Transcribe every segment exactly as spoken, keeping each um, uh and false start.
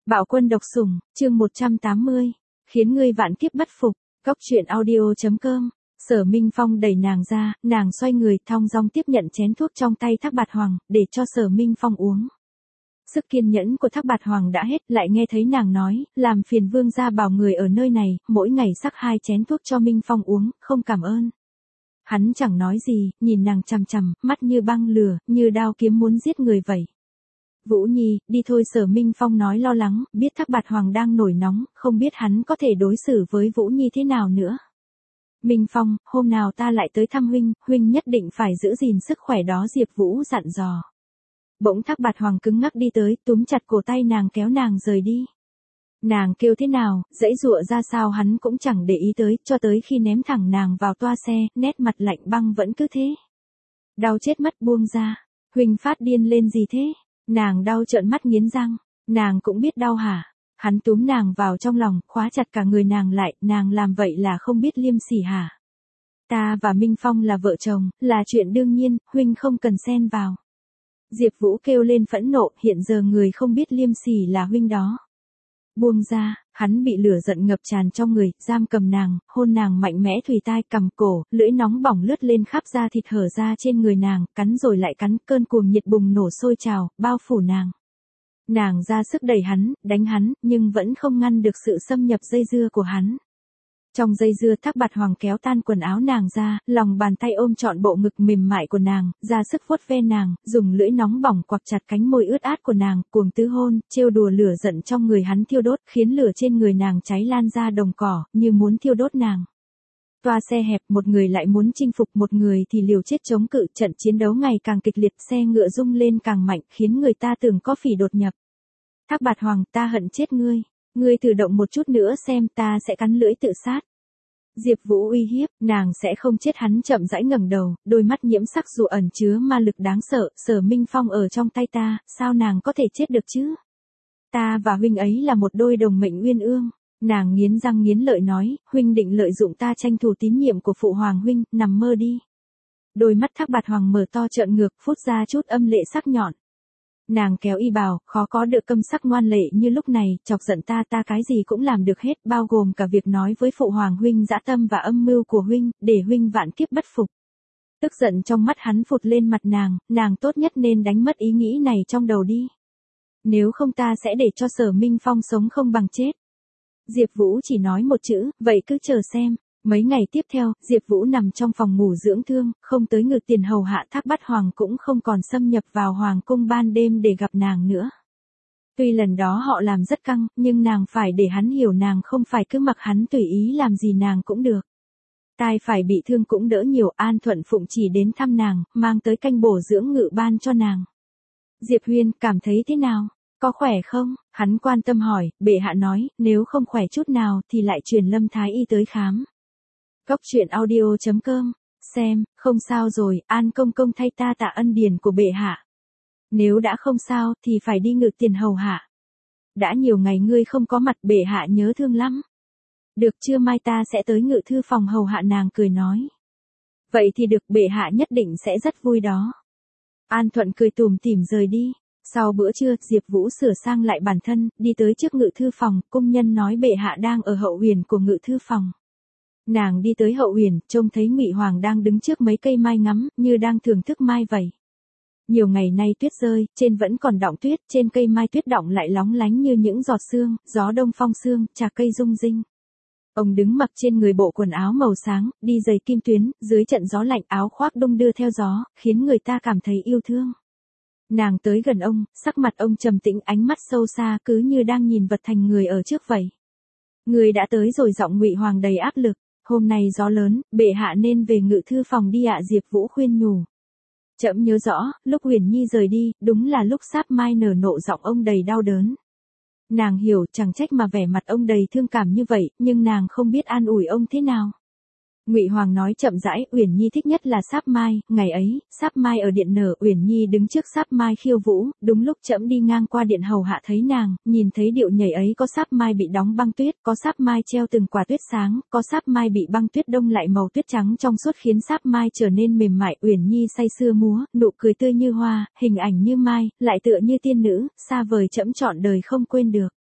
Bạo quân độc sủng, chương một trăm tám mươi, khiến ngươi vạn kiếp bất phục, Cóc truyện audio chấm com. Sở Minh Phong đẩy nàng ra, nàng xoay người thong dong tiếp nhận chén thuốc trong tay Thác Bạt Hoàng, để cho Sở Minh Phong uống. Sức kiên nhẫn của Thác Bạt Hoàng đã hết, lại nghe thấy nàng nói, làm phiền vương gia bảo người ở nơi này, mỗi ngày sắc hai chén thuốc cho Minh Phong uống, không cảm ơn. Hắn chẳng nói gì, nhìn nàng chằm chằm, mắt như băng lửa, như đao kiếm muốn giết người vậy. Vũ Nhi, đi thôi. Sở Minh Phong nói lo lắng, biết Thác Bạt Hoàng đang nổi nóng, không biết hắn có thể đối xử với Vũ Nhi thế nào nữa. Minh Phong, hôm nào ta lại tới thăm huynh, huynh nhất định phải giữ gìn sức khỏe đó. Diệp Vũ dặn dò. Bỗng Thác Bạt Hoàng cứng ngắc đi tới, túm chặt cổ tay nàng kéo nàng rời đi. Nàng kêu thế nào, giãy giụa ra sao hắn cũng chẳng để ý tới, cho tới khi ném thẳng nàng vào toa xe, nét mặt lạnh băng vẫn cứ thế. Đau chết mất, buông ra. Huynh phát điên lên gì thế? Nàng đau trợn mắt nghiến răng. Nàng cũng biết đau hả? Hắn túm nàng vào trong lòng, khóa chặt cả người nàng lại, nàng làm vậy là không biết liêm sỉ hả? Ta và Minh Phong là vợ chồng, là chuyện đương nhiên, huynh không cần xen vào. Diệp Vũ kêu lên phẫn nộ, hiện giờ người không biết liêm sỉ là huynh đó. Buông ra, hắn bị lửa giận ngập tràn trong người, giam cầm nàng, hôn nàng mạnh mẽ thùy tai, cầm cổ, lưỡi nóng bỏng lướt lên khắp da thịt hở ra trên người nàng, cắn rồi lại cắn, cơn cuồng nhiệt bùng nổ sôi trào, bao phủ nàng. Nàng ra sức đẩy hắn, đánh hắn, nhưng vẫn không ngăn được sự xâm nhập dây dưa của hắn. Trong dây dưa Thác Bạt Hoàng kéo tan quần áo nàng ra, lòng bàn tay ôm trọn bộ ngực mềm mại của nàng, ra sức vuốt ve nàng, dùng lưỡi nóng bỏng quặp chặt cánh môi ướt át của nàng, cuồng tứ hôn, trêu đùa lửa giận trong người hắn thiêu đốt, khiến lửa trên người nàng cháy lan ra đồng cỏ, như muốn thiêu đốt nàng. Toa xe hẹp, một người lại muốn chinh phục một người thì liều chết chống cự, trận chiến đấu ngày càng kịch liệt, xe ngựa rung lên càng mạnh, khiến người ta tưởng có phỉ đột nhập. Thác Bạt Hoàng, ta hận chết ngươi. Ngươi thử động một chút nữa xem, ta sẽ cắn lưỡi tự sát. Diệp Vũ uy hiếp, nàng sẽ không chết. Hắn chậm rãi ngẩng đầu, đôi mắt nhiễm sắc dù ẩn chứa ma lực đáng sợ. Sở Minh Phong ở trong tay ta, sao nàng có thể chết được chứ? Ta và huynh ấy là một đôi đồng mệnh uyên ương. Nàng nghiến răng nghiến lợi nói, huynh định lợi dụng ta tranh thủ tín nhiệm của phụ hoàng huynh, nằm mơ đi. Đôi mắt Thác Bạt Hoàng mở to trợn ngược, phút ra chút âm lệ sắc nhọn. Nàng kéo y bào, khó có được câm sắc ngoan lệ như lúc này, chọc giận ta ta cái gì cũng làm được hết, bao gồm cả việc nói với phụ hoàng huynh dã tâm và âm mưu của huynh, để huynh vạn kiếp bất phục. Tức giận trong mắt hắn phụt lên mặt nàng, nàng tốt nhất nên đánh mất ý nghĩ này trong đầu đi. Nếu không ta sẽ để cho Sở Minh Phong sống không bằng chết. Diệp Vũ chỉ nói một chữ, vậy cứ chờ xem. Mấy ngày tiếp theo, Diệp Vũ nằm trong phòng ngủ dưỡng thương, không tới ngự tiền hầu hạ. Thác Bạt Hoàng cũng không còn xâm nhập vào hoàng cung ban đêm để gặp nàng nữa. Tuy lần đó họ làm rất căng, nhưng nàng phải để hắn hiểu nàng không phải cứ mặc hắn tùy ý làm gì nàng cũng được. Tai phải bị thương cũng đỡ nhiều. An Thuận Phụng chỉ đến thăm nàng, mang tới canh bổ dưỡng ngự ban cho nàng. Diệp Huyên, cảm thấy thế nào? Có khỏe không? Hắn quan tâm hỏi, bệ hạ nói, nếu không khỏe chút nào thì lại truyền Lâm Thái Y tới khám. Cóc truyện audio chấm com, xem, không sao rồi, An công công thay ta tạ ân điển của bệ hạ. Nếu đã không sao thì phải đi ngự tiền hầu hạ. Đã nhiều ngày ngươi không có mặt, bệ hạ nhớ thương lắm. Được chưa, mai ta sẽ tới ngự thư phòng hầu hạ. Nàng cười nói. Vậy thì được, bệ hạ nhất định sẽ rất vui đó. An Thuận cười tủm tỉm rời đi. Sau bữa trưa, Diệp Vũ sửa sang lại bản thân, đi tới trước ngự thư phòng, cung nhân nói bệ hạ đang ở hậu uyển của ngự thư phòng. Nàng đi tới hậu uyển, trông thấy Ngụy Hoàng đang đứng trước mấy cây mai ngắm, như đang thưởng thức mai vậy. Nhiều ngày nay tuyết rơi, trên vẫn còn đọng tuyết, trên cây mai tuyết đọng lại lóng lánh như những giọt sương, gió đông phong sương, trà cây rung rinh. Ông đứng mặc trên người bộ quần áo màu sáng, đi giày kim tuyến, dưới trận gió lạnh, áo khoác đung đưa theo gió, khiến người ta cảm thấy yêu thương. Nàng tới gần ông, sắc mặt ông trầm tĩnh, ánh mắt sâu xa, cứ như đang nhìn vật thành người ở trước vậy. Người đã tới rồi. Giọng Ngụy Hoàng đầy áp lực. Hôm nay gió lớn, bệ hạ nên về ngự thư phòng đi ạ. Diệp Vũ khuyên nhủ. Trẫm nhớ rõ, lúc Uyển Nhi rời đi, đúng là lúc sáp mai nở nộ. Giọng ông đầy đau đớn. Nàng hiểu, chẳng trách mà vẻ mặt ông đầy thương cảm như vậy, nhưng nàng không biết an ủi ông thế nào. Ngụy Hoàng nói chậm rãi, Uyển Nhi thích nhất là sáp mai, ngày ấy, sáp mai ở điện nở, Uyển Nhi đứng trước sáp mai khiêu vũ, đúng lúc trẫm đi ngang qua điện hầu hạ thấy nàng, nhìn thấy điệu nhảy ấy, có sáp mai bị đóng băng tuyết, có sáp mai treo từng quả tuyết sáng, có sáp mai bị băng tuyết đông lại màu tuyết trắng trong suốt khiến sáp mai trở nên mềm mại. Uyển Nhi say sưa múa, nụ cười tươi như hoa, hình ảnh như mai, lại tựa như tiên nữ, xa vời trẫm trọn đời không quên được.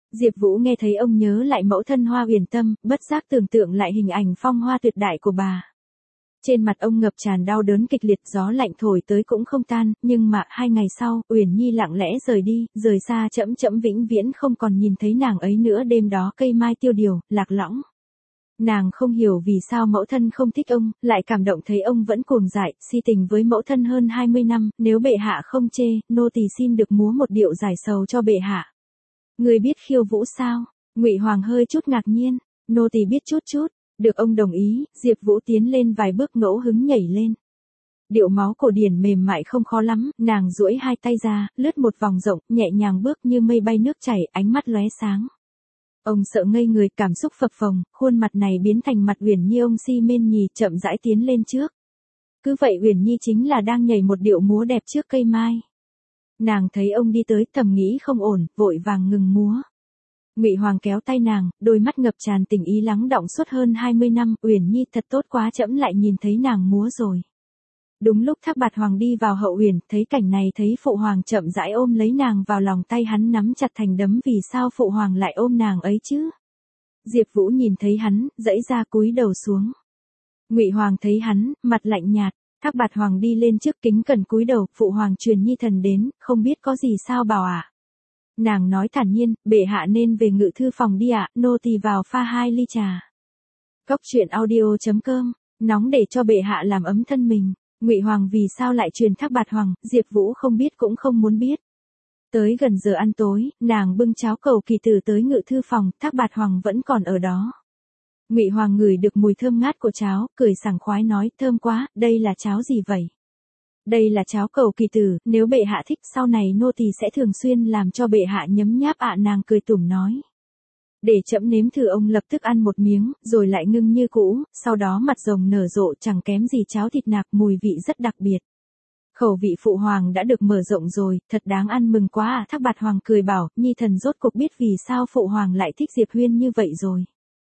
Diệp Vũ nghe thấy ông nhớ lại mẫu thân Hoa Uyển Tâm, bất giác tưởng tượng lại hình ảnh phong hoa tuyệt đại của bà. Trên mặt ông ngập tràn đau đớn kịch liệt, gió lạnh thổi tới cũng không tan, nhưng mà hai ngày sau, Uyển Nhi lặng lẽ rời đi, rời xa chẫm chẫm vĩnh viễn không còn nhìn thấy nàng ấy nữa. Đêm đó cây mai tiêu điều, lạc lõng. Nàng không hiểu vì sao mẫu thân không thích ông, lại cảm động thấy ông vẫn cuồng dại, si tình với mẫu thân hơn hai mươi năm, nếu bệ hạ không chê, nô tỳ xin được múa một điệu giải sầu cho bệ hạ. Người biết khiêu vũ sao? Ngụy Hoàng hơi chút ngạc nhiên, nô tỳ biết chút chút. Được ông đồng ý, Diệp Vũ tiến lên vài bước ngẫu hứng nhảy lên. Điệu máu cổ điển mềm mại không khó lắm, nàng duỗi hai tay ra, lướt một vòng rộng, nhẹ nhàng bước như mây bay nước chảy, ánh mắt lóe sáng. Ông sợ ngây người, cảm xúc phập phồng, khuôn mặt này biến thành mặt Uyển Nhi. Ông si mên nhì chậm rãi tiến lên trước. Cứ vậy Uyển Nhi chính là đang nhảy một điệu múa đẹp trước cây mai. Nàng thấy ông đi tới, thầm nghĩ không ổn, vội vàng ngừng múa. Ngụy Hoàng kéo tay nàng, đôi mắt ngập tràn tình ý lắng đọng suốt hơn hai mươi năm. Uyển Nhi thật tốt quá, trẫm lại nhìn thấy nàng múa rồi. Đúng lúc Thác Bạt Hoàng đi vào hậu uyển, thấy cảnh này thấy phụ hoàng chậm rãi ôm lấy nàng vào lòng, tay hắn nắm chặt thành đấm. Vì sao phụ hoàng lại ôm nàng ấy chứ? Diệp Vũ nhìn thấy hắn, giãy ra cúi đầu xuống. Ngụy Hoàng thấy hắn, mặt lạnh nhạt. Thác Bạt Hoàng đi lên trước kính cẩn cúi đầu, phụ hoàng truyền nhi thần đến, không biết có gì sao bảo ạ. À? Nàng nói thản nhiên, bệ hạ nên về ngự thư phòng đi ạ, à, nô tỳ vào pha hai ly trà. Cốc truyện audio chấm com, nóng để cho bệ hạ làm ấm thân mình. Ngụy Hoàng vì sao lại truyền Thác Bạt Hoàng, Diệp Vũ không biết cũng không muốn biết. Tới gần giờ ăn tối, nàng bưng cháo cầu kỳ tử tới ngự thư phòng, Thác Bạt Hoàng vẫn còn ở đó. Ngụy Hoàng ngửi được mùi thơm ngát của cháo, cười sảng khoái nói, thơm quá, đây là cháo gì vậy? Đây là cháo cầu kỳ tử, nếu bệ hạ thích sau này nô tỳ sẽ thường xuyên làm cho bệ hạ nhấm nháp ạ. À, nàng cười tủm nói. Để trẫm nếm thử. Ông lập tức ăn một miếng, rồi lại ngưng như cũ, sau đó mặt rồng nở rộ chẳng kém gì cháo thịt nạc, mùi vị rất đặc biệt. Khẩu vị phụ hoàng đã được mở rộng rồi, thật đáng ăn mừng quá à. Thác Bạt Hoàng cười bảo, nhi thần rốt cục biết vì sao phụ hoàng lại thích Diệp Huyên như vậy rồi.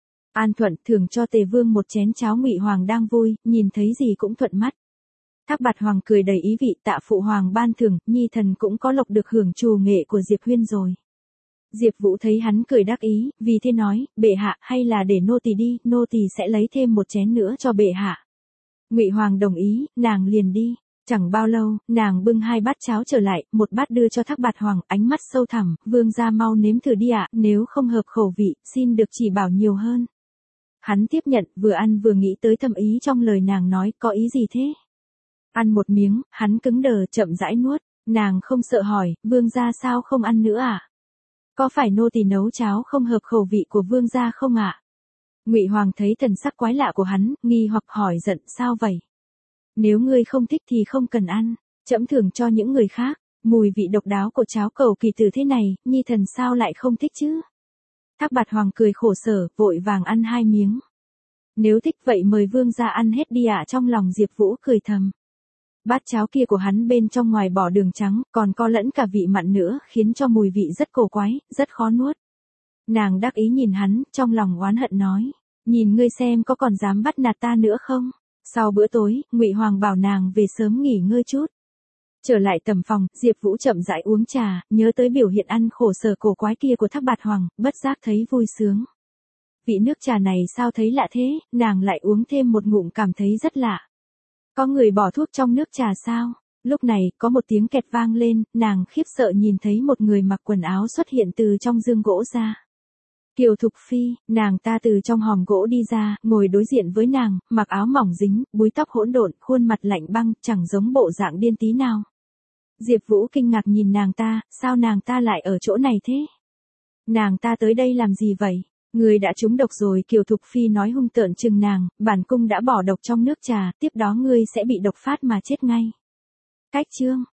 An Thuận thường cho Tề Vương một chén cháo. Ngụy Hoàng đang vui, nhìn thấy gì cũng thuận mắt. Thác Bạt Hoàng cười đầy ý vị, tạ phụ hoàng ban thưởng, nhi thần cũng có lộc được hưởng trù nghệ của Diệp Huyên rồi. Diệp Vũ thấy hắn cười đắc ý, vì thế nói, bệ hạ, hay là để nô tỳ đi, nô tỳ sẽ lấy thêm một chén nữa cho bệ hạ. Ngụy Hoàng đồng ý, nàng liền đi. Chẳng bao lâu, nàng bưng hai bát cháo trở lại, một bát đưa cho Thác Bạt Hoàng, ánh mắt sâu thẳm, vương gia mau nếm thử đi ạ, à, nếu không hợp khẩu vị, xin được chỉ bảo nhiều hơn. Hắn tiếp nhận, vừa ăn vừa nghĩ tới thâm ý trong lời nàng nói, có ý gì thế? Ăn một miếng, hắn cứng đờ chậm rãi nuốt, nàng không sợ hỏi, vương gia sao không ăn nữa à? Có phải nô tỳ nấu cháo không hợp khẩu vị của vương gia không ạ? À? Ngụy Hoàng thấy thần sắc quái lạ của hắn, nghi hoặc hỏi giận, sao vậy? Nếu ngươi không thích thì không cần ăn, trẫm thưởng cho những người khác. Mùi vị độc đáo của cháo cầu kỳ tử thế này, nhi thần sao lại không thích chứ? Thác Bạt Hoàng cười khổ sở, vội vàng ăn hai miếng. Nếu thích vậy mời vương gia ăn hết đi ạ. À. Trong lòng Diệp Vũ cười thầm. Bát cháo kia của hắn bên trong ngoài bỏ đường trắng, còn có lẫn cả vị mặn nữa, khiến cho mùi vị rất cổ quái, rất khó nuốt. Nàng đắc ý nhìn hắn, trong lòng oán hận nói, nhìn ngươi xem có còn dám bắt nạt ta nữa không? Sau bữa tối, Ngụy Hoàng bảo nàng về sớm nghỉ ngơi chút. Trở lại tầm phòng, Diệp Vũ chậm rãi uống trà, nhớ tới biểu hiện ăn khổ sở cổ quái kia của Thác Bạt Hoàng, bất giác thấy vui sướng. Vị nước trà này sao thấy lạ thế, nàng lại uống thêm một ngụm cảm thấy rất lạ. Có người bỏ thuốc trong nước trà sao? Lúc này, có một tiếng kẹt vang lên, nàng khiếp sợ nhìn thấy một người mặc quần áo xuất hiện từ trong giường gỗ ra. Kiều Thục Phi, nàng ta từ trong hòm gỗ đi ra, ngồi đối diện với nàng, mặc áo mỏng dính, búi tóc hỗn độn, khuôn mặt lạnh băng, chẳng giống bộ dạng điên tí nào. Diệp Vũ kinh ngạc nhìn nàng ta, sao nàng ta lại ở chỗ này thế? Nàng ta tới đây làm gì vậy? Người đã trúng độc rồi. Kiều Thục Phi nói hung tợn chừng nàng, bản cung đã bỏ độc trong nước trà, tiếp đó ngươi sẽ bị độc phát mà chết ngay. Cách chương